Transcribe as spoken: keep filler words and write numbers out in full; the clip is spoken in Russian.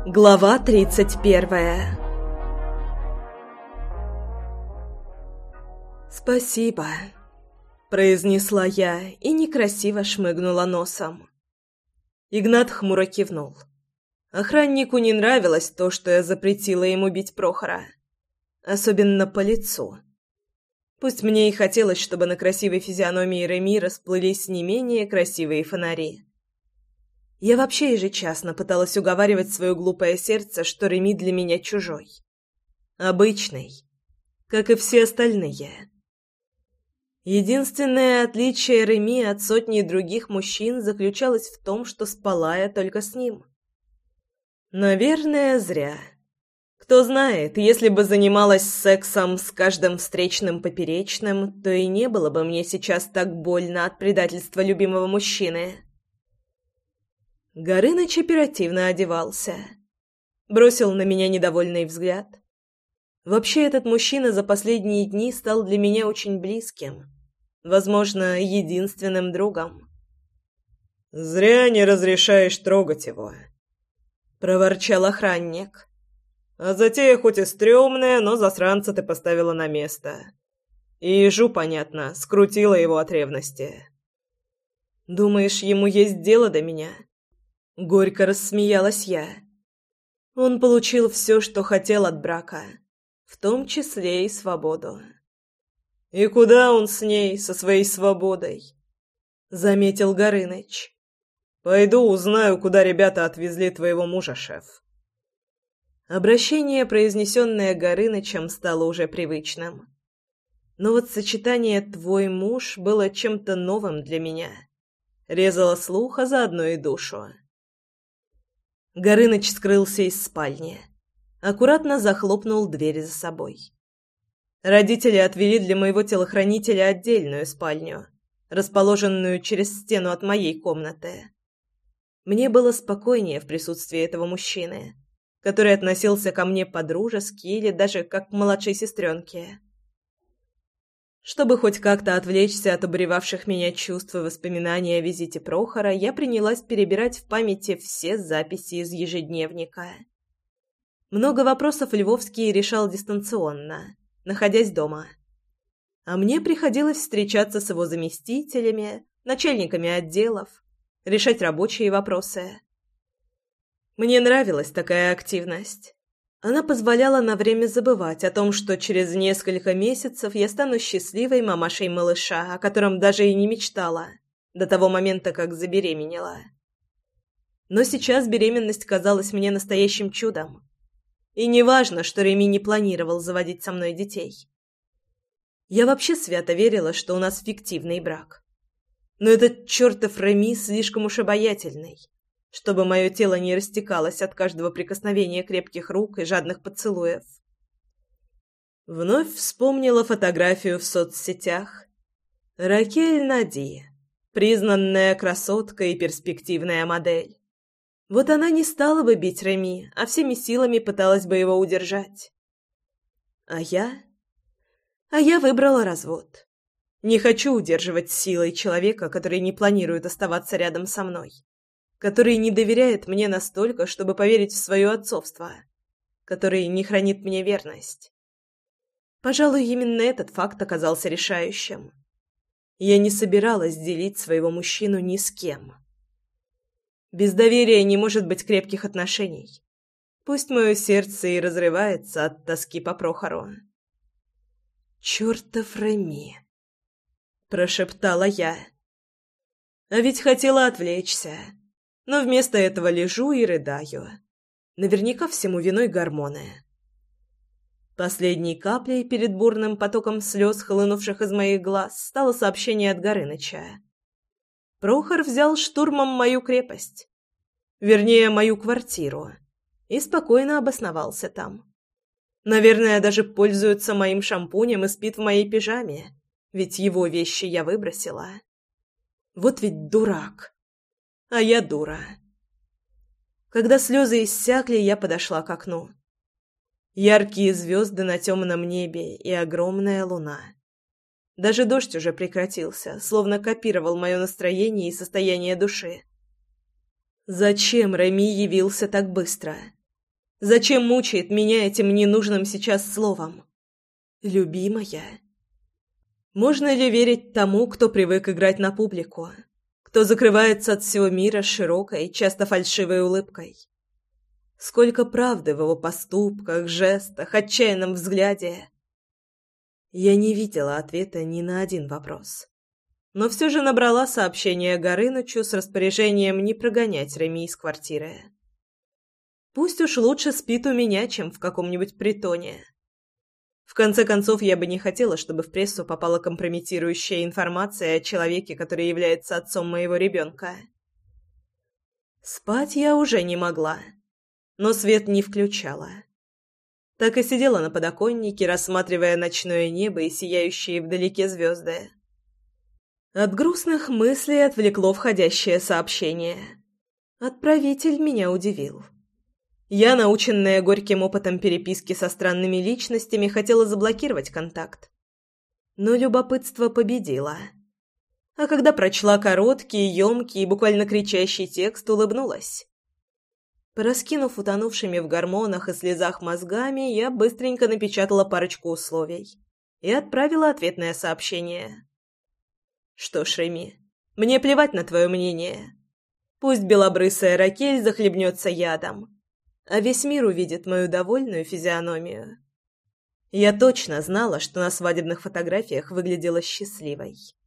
Глава тридцать первая. «Спасибо», — произнесла я и некрасиво шмыгнула носом. Игнат хмуро кивнул. Охраннику не нравилось то, что я запретила ему бить Прохора. Особенно по лицу. Пусть мне и хотелось, чтобы на красивой физиономии Реми расплылись не менее красивые фонари. Я вообще ежечасно пыталась уговаривать свое глупое сердце, что Реми для меня чужой. Обычный, как и все остальные. Единственное отличие Реми от сотни других мужчин заключалось в том, что спала я только с ним. Наверное, зря. Кто знает, если бы занималась сексом с каждым встречным поперечным, то и не было бы мне сейчас так больно от предательства любимого мужчины. Горыныч оперативно одевался. Бросил на меня недовольный взгляд. Вообще, этот мужчина за последние дни стал для меня очень близким. Возможно, единственным другом. «Зря не разрешаешь трогать его», — проворчал охранник. «А затея хоть и стрёмная, но засранца ты поставила на место. И ежу, понятно, скрутила его от ревности». «Думаешь, ему есть дело до меня?» Горько рассмеялась я. Он получил все, что хотел от брака, в том числе и свободу. «И куда он с ней, со своей свободой?» — заметил Горыныч. «Пойду узнаю, куда ребята отвезли твоего мужа, шеф». Обращение, произнесенное Горынычем, стало уже привычным. Но вот сочетание «твой муж» было чем-то новым для меня. Резало слух, а заодно и душу. Горыныч скрылся из спальни. Аккуратно захлопнул дверь за собой. Родители отвели для моего телохранителя отдельную спальню, расположенную через стену от моей комнаты. Мне было спокойнее в присутствии этого мужчины, который относился ко мне по-дружески или даже как к младшей сестренке. Чтобы хоть как-то отвлечься от обуревавших меня чувств и воспоминаний о визите Прохора, я принялась перебирать в памяти все записи из ежедневника. Много вопросов Львовский решал дистанционно, находясь дома. А мне приходилось встречаться с его заместителями, начальниками отделов, решать рабочие вопросы. Мне нравилась такая активность. Она позволяла на время забывать о том, что через несколько месяцев я стану счастливой мамашей малыша, о котором даже и не мечтала, до того момента, как забеременела. Но сейчас беременность казалась мне настоящим чудом. И не важно, что Реми не планировал заводить со мной детей. Я вообще свято верила, что у нас фиктивный брак. Но этот чертов Реми слишком уж обаятельный, чтобы мое тело не растекалось от каждого прикосновения крепких рук и жадных поцелуев. Вновь вспомнила фотографию в соцсетях. Ракель Нади, признанная красотка и перспективная модель. Вот она не стала бы бить Реми, а всеми силами пыталась бы его удержать. А я? А я выбрала развод. Не хочу удерживать силой человека, который не планирует оставаться рядом со мной, который не доверяет мне настолько, чтобы поверить в свое отцовство, который не хранит мне верность. Пожалуй, именно этот факт оказался решающим. Я не собиралась делить своего мужчину ни с кем. Без доверия не может быть крепких отношений. Пусть мое сердце и разрывается от тоски по Прохору. «Чертов Реми!» — прошептала я. А ведь хотела отвлечься. Но вместо этого лежу и рыдаю. Наверняка всему виной гормоны. Последней каплей перед бурным потоком слез, хлынувших из моих глаз, стало сообщение от Горыныча. Прохор взял штурмом мою крепость. Вернее, мою квартиру. И спокойно обосновался там. Наверное, даже пользуется моим шампунем и спит в моей пижаме. Ведь его вещи я выбросила. Вот ведь дурак. А я дура. Когда слезы иссякли, я подошла к окну. Яркие звезды на темном небе и огромная луна. Даже дождь уже прекратился, словно копировал мое настроение и состояние души. Зачем Реми явился так быстро? Зачем мучает меня этим ненужным сейчас словом? Любимая. Можно ли верить тому, кто привык играть на публику, кто закрывается от всего мира широкой, часто фальшивой улыбкой? Сколько правды в его поступках, жестах, отчаянном взгляде. Я не видела ответа ни на один вопрос. Но все же набрала сообщение Горынычу с распоряжением не прогонять Реми из квартиры. Пусть уж лучше спит у меня, чем в каком-нибудь притоне. В конце концов, я бы не хотела, чтобы в прессу попала компрометирующая информация о человеке, который является отцом моего ребенка. Спать я уже не могла, но свет не включала. Так и сидела на подоконнике, рассматривая ночное небо и сияющие вдалеке звезды. От грустных мыслей отвлекло входящее сообщение. Отправитель меня удивил. Я, наученная горьким опытом переписки со странными личностями, хотела заблокировать контакт. Но любопытство победило. А когда прочла короткий, ёмкий и буквально кричащий текст, улыбнулась. Пораскинув утонувшими в гормонах и слезах мозгами, я быстренько напечатала парочку условий и отправила ответное сообщение. «Что ж, Реми, мне плевать на твое мнение. Пусть белобрысая Ракель захлебнется ядом, а весь мир увидит мою довольную физиономию. Я точно знала, что на свадебных фотографиях выглядела счастливой.